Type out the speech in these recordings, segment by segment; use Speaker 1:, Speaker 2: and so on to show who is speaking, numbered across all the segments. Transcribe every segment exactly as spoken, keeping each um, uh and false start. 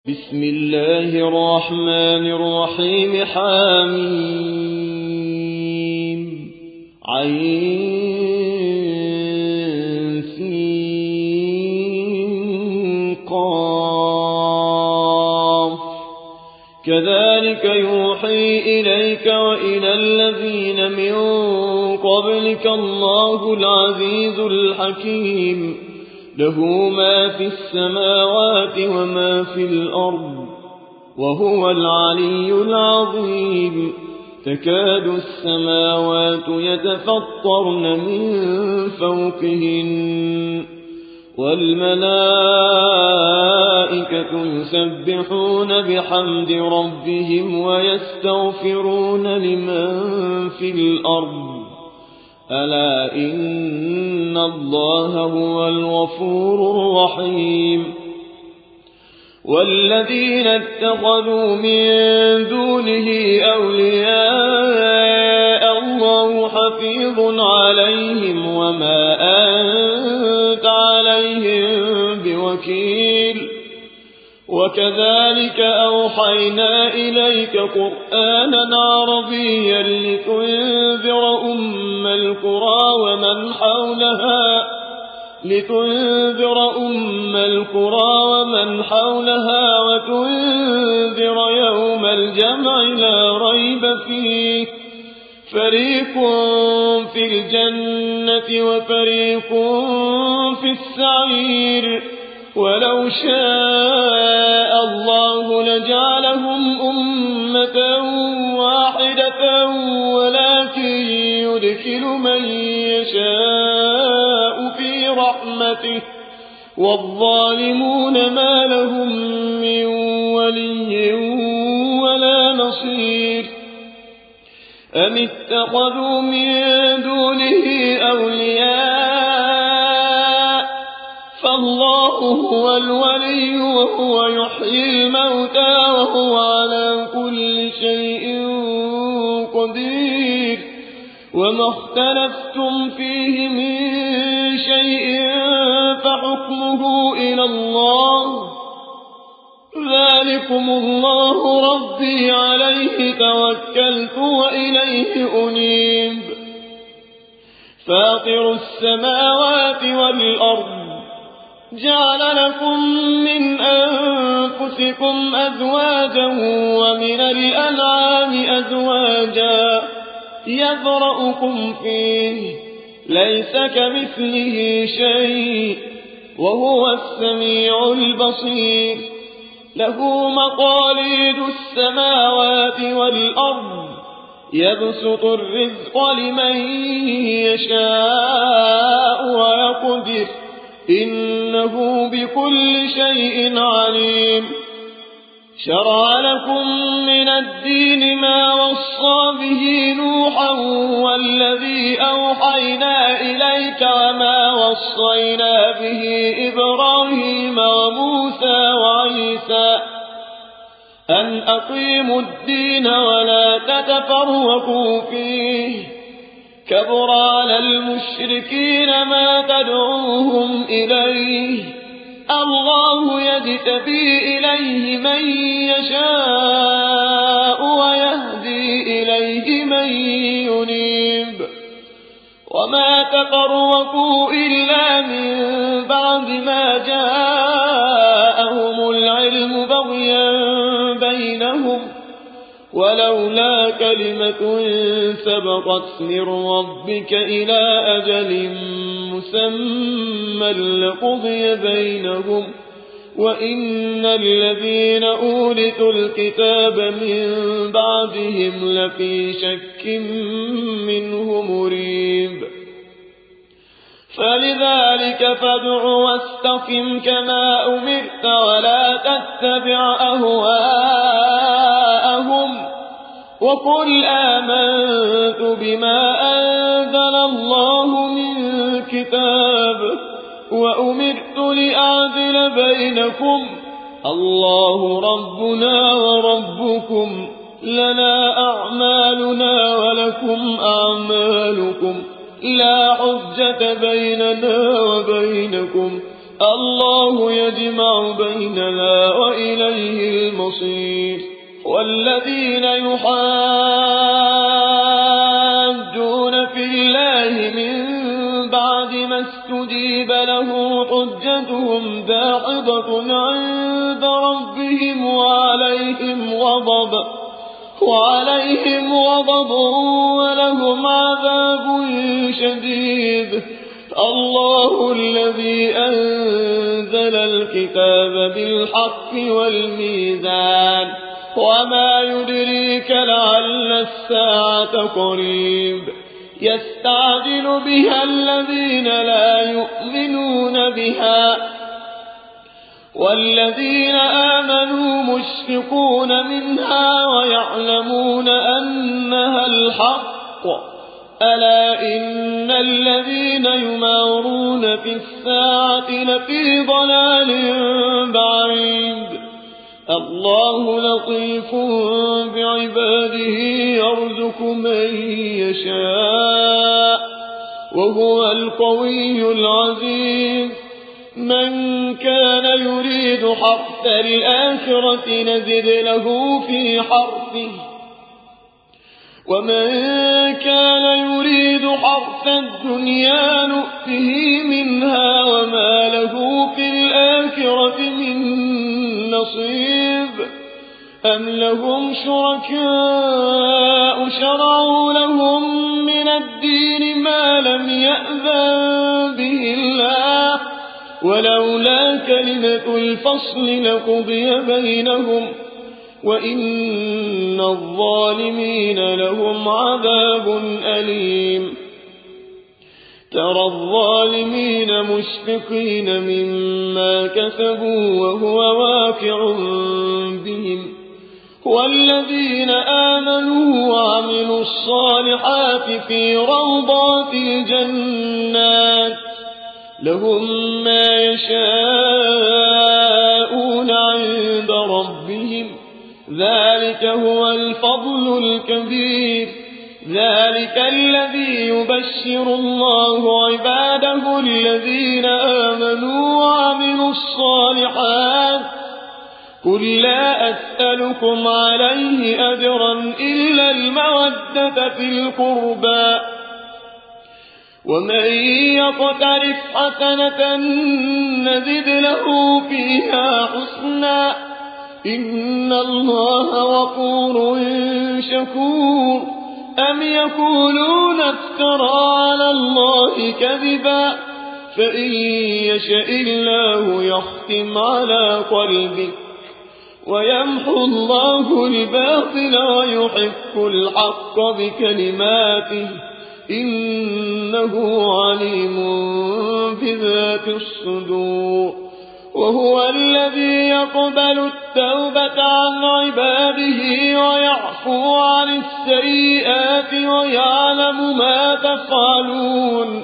Speaker 1: بسم الله الرحمن الرحيم. حميم عين سين قاف. كذلك يوحي إليك وإلى الذين من قبلك الله العزيز الحكيم. له ما في السماوات وما في الأرض وهو العلي العظيم. تكاد السماوات يتفطرن من فوقهن والملائكة يسبحون بحمد ربهم ويستغفرون لمن في الأرض. ألا إن الله هو الغفور الرحيم. والذين اتخذوا من دونه أولياء الله حفيظ عليهم وما أنت عليهم بوكيل. وكذلك أوحينا إليك قرآنا عربيا لتنذر أم القرى ومن حولها لتنذر أم القرى ومن حولها وتنذر يوم الجمع لا ريب فيه. فريق في الجنة وفريق في السعير. ولو شاء الله لجعلهم أمة واحدة ولكن يدخل من يشاء في رحمته والظالمون ما لهم من ولي ولا نصير. أم اتخذوا من دونه أولياء فالله هو الولي وهو يحيي الموتى وهو على كل شيء قدير. وما اختلفتم فيه من شيء فحكمه إلى الله. ذلكم الله ربي عليه توكلت وإليه أنيب. فاطر السماوات والأرض جعل لكم من أنفسكم أزواجا ومن الأنعام أزواجا يذرأكم فيه ليس كمثله شيء وهو السميع البصير. له مقاليد السماوات والأرض يبسط الرزق لمن يشاء ويقدر إنه بكل شيء عليم. شرع لكم من الدين ما وصى به نوحا والذي أوحينا إليك وما وصينا به إبراهيم وموسى وعيسى أن أقيموا الدين ولا تتفرقوا فيه. كبر على المشركين ما تدعوهم إليه. الله يجتبي إليه من يشاء ويهدي إليه من ينيب. وما تفرقوا إلا من بعد ما جاءهم العلم بغيا بينهم ولولا كلمة سبقت من ربك إلى أجل مسمى لقضي بينهم وإن الذين أورثوا الكتاب من بعدهم لفي شك منه مريب. فلذلك فادع واستقم كما أمرت ولا تتبع أهواءهم وقل آمنت بما أنزل الله من كتاب وأمرت لأعدل بينكم الله ربنا وربكم لنا أعمالنا ولكم أعمالكم لا حجة بيننا وبينكم الله يجمع بيننا وإليه المصير. والذين يحاجون في الله من بعد ما استجيب له حجتهم داحضة عند ربهم وعليهم غضب وعليهم غضب ولهم عذاب شديد. الله الذي أنزل الكتاب بالحق والميزان وما يدريك لعل الساعة قريب. يستعجل بها الذين لا يؤمنون بها والذين آمنوا مشفقون منها ويعلمون أنها الحق. ألا إن الذين يمارون في الساعة لفي ضلال بعيد. الله لطيف بعباده يرزق من يشاء وهو القوي العزيز. من كان يريد حرث الآخرة نزد له في حرثه ومن كان يريد حرث الدنيا نؤته منها وما له في الآخرة من نصيب. أم لهم شركاء شرعوا لهم من الدين ما لم يأذن به الله ولولا كلمة الفصل لقضي بينهم وإن الظالمين لهم عذاب أليم. ترى الظالمين مشفقين مما كسبوا وهو واقع بهم والذين آمنوا وعملوا الصالحات في روضات الجنات لهم ما يشاءون عند ربهم ذلك هو الفضل الكبير. ذلك الذي يبشر الله عباده الذين آمنوا وعملوا الصالحات. قل لا أسألكم عليه أجرا إلا المودة في القربى ومن يقترف حسنة نزد له فيها حسنا إن الله غفور شكور. أم يقولون افترى على الله كذبا فإن يشاء الله يختم على قلبك ويمحو الله الباطل ويحق الحق بكلماته إنه عليم بذات الصدور. وهو الذي يقبل التوبة عن عباده ويعفو عن السيئات ويعلم ما تفعلون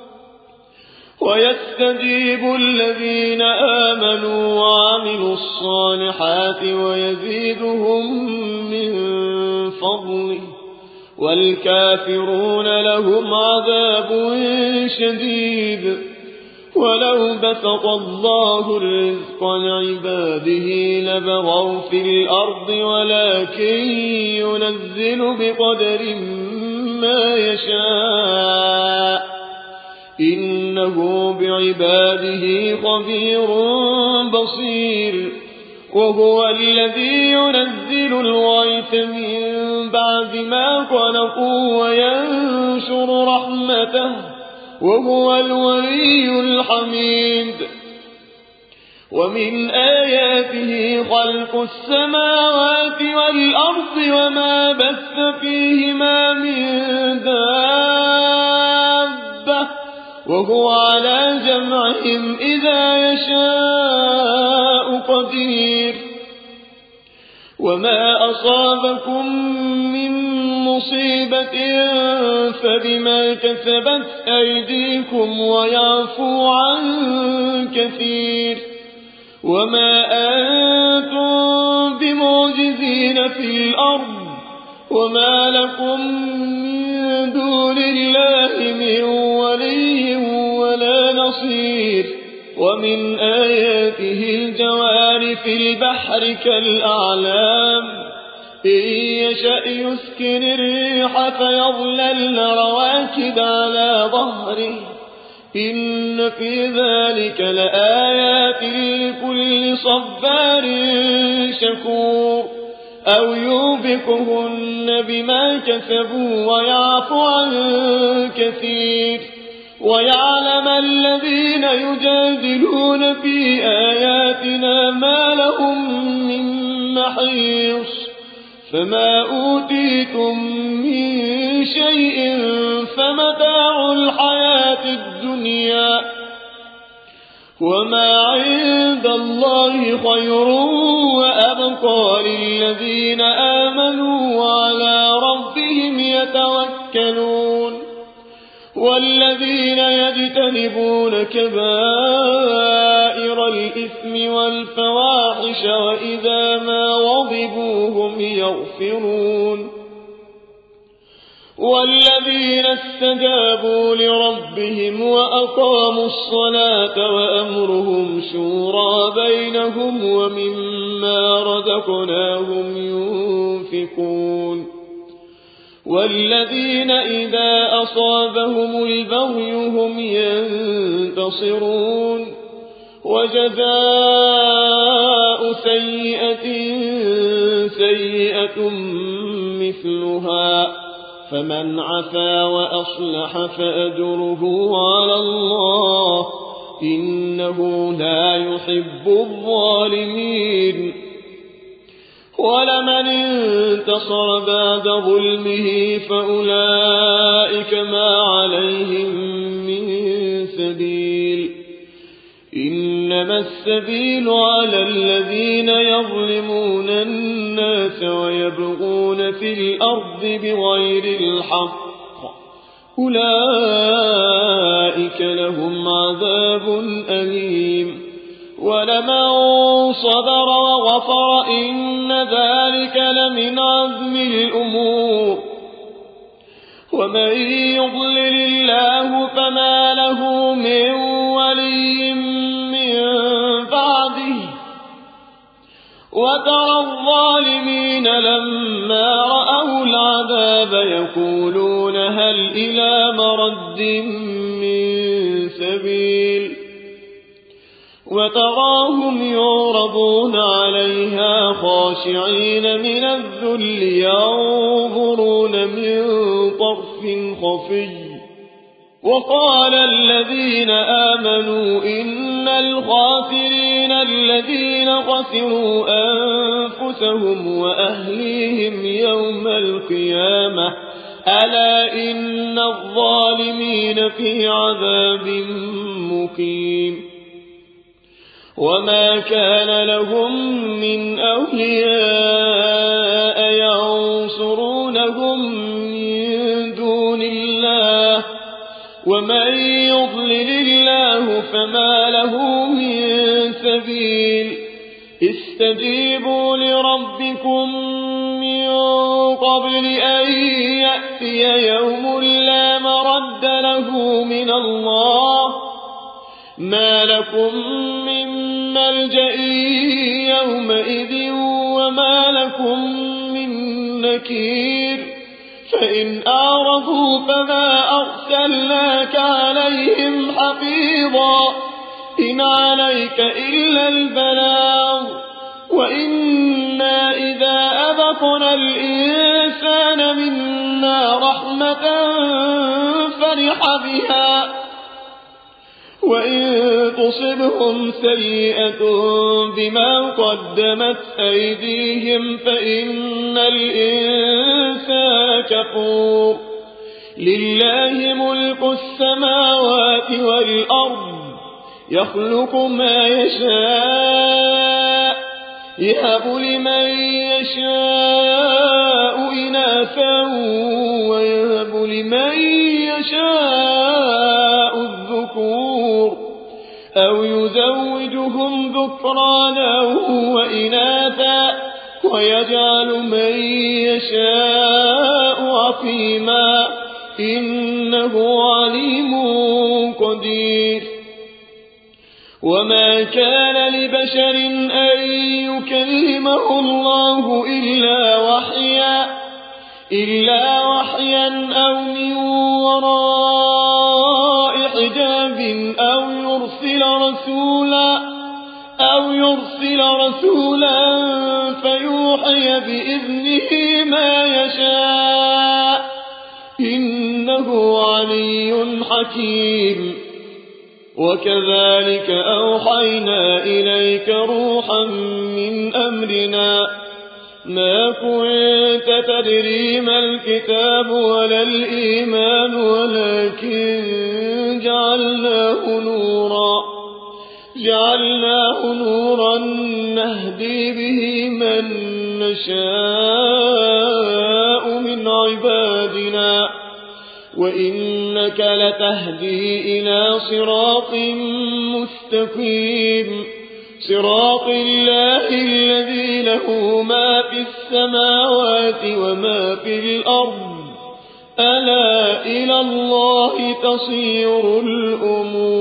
Speaker 1: ويستجيب الذين آمنوا وعملوا الصالحات ويزيدهم من فضله والكافرون لهم عذاب شديد. ولو بسط الله الرزق لعباده لبغوا في الأرض ولكن ينزل بقدر ما يشاء إنه بعباده خبير بصير. وهو الذي ينزل الغيث من بعد ما قنطوا وينشر رحمته وهو الولي الحميد. ومن آياته خلق السماوات والأرض وما بث فيهما من دابة وهو على جمعهم إذا يشاء قدير. وما أصابكم من مصيبة فبما كسبت أيديكم ويعفو عن كثير. وما أنتم بمعجزين في الأرض وما لكم من دون الله من ولي ولا نصير. ومن آياته الجوار في البحر كالأعلام إن يشأ يسكن الريح فيظللن رواكد على ظهره إن في ذلك لآيات لكل صبار شكور أو يوبقهن بما كسبوا ويعفو عن كثير ويعلم الذين يجادلون في آياتنا ما لهم من محيص فما أوتيتم من شيء فمتاع الحياة الدنيا وما عند الله خير وأبقى للذين آمنوا وعلى ربهم يتوكلون والذين يجتنبون كبائر الإثم والفواحش وإذا ما غضبوا هم يغفرون والذين استجابوا لربهم وأقاموا الصلاة وأمرهم شورى بينهم ومما رزقناهم ينفقون والذين إذا أصابهم البغي هم ينتصرون وجزاء سيئة سيئة مثلها فمن عفا وأصلح فأجره على الله إنه لا يحب الظالمين ولمن انتصر بعد ظلمه فأولئك ما عليهم من سبيل إنما السبيل على الذين يظلمون الناس ويبغون في الأرض بغير الحق أولئك لهم عذاب أليم ولمن صبر وغفر إن ذلك لمن عزم الأمور ومن يضلل الله فما له من ولي من بعده وترى الظالمين لما رأوا العذاب يقولون هل إلى مرد من سبيل وتراهم يعرضون عليها خاشعين من الذل ينظرون من طرف خفي وقال الذين آمنوا إن الخاسرين الذين خسروا أنفسهم وأهليهم يوم القيامة ألا إن الظالمين في عذاب مقيم وما كان لهم من أولياء ينصرونهم من دون الله ومن يضلل الله فما له من سبيل استجيبوا لربكم من قبل أن يأتي يوم لا مرد له من الله ما لكم من ملجأ يومئذ وما لكم من نكير فإن أعرضوا فما أرسلناك عليهم حفيظا إن عليك إلا البلاغ وإنا إذا أذقنا الإنسان منا رحمة فرح بها وإن تصبهم سيئة بما قدمت أيديهم فإن الإنسان كفور لله ملك السماوات والأرض يخلق ما يشاء يهب لمن يشاء إناثا ويهب لمن يشاء الذكور أو يزوجهم ذكرانا وإناثا ويجعل من يشاء عقيما إنه عليم قدير وما كان لبشر أن يكلمه الله إلا وحيا إلا وحيا أو من وراء حجاب أو يرسل رسولا أو يرسل رسولا فيوحي بإذنه ما يشاء إنه علي حكيم. وكذلك أوحينا إليك روحا من أمرنا ما كنت تدري ما الكتاب ولا الإيمان ولكن جعلناه نورا جعلناه نورا نهدي به من نشاء من عبادنا وإنك لتهدي إلى صراط مستقيم صراط الله الذي له ما في السماوات وما في الأرض ألا إلى الله تصير الأمور.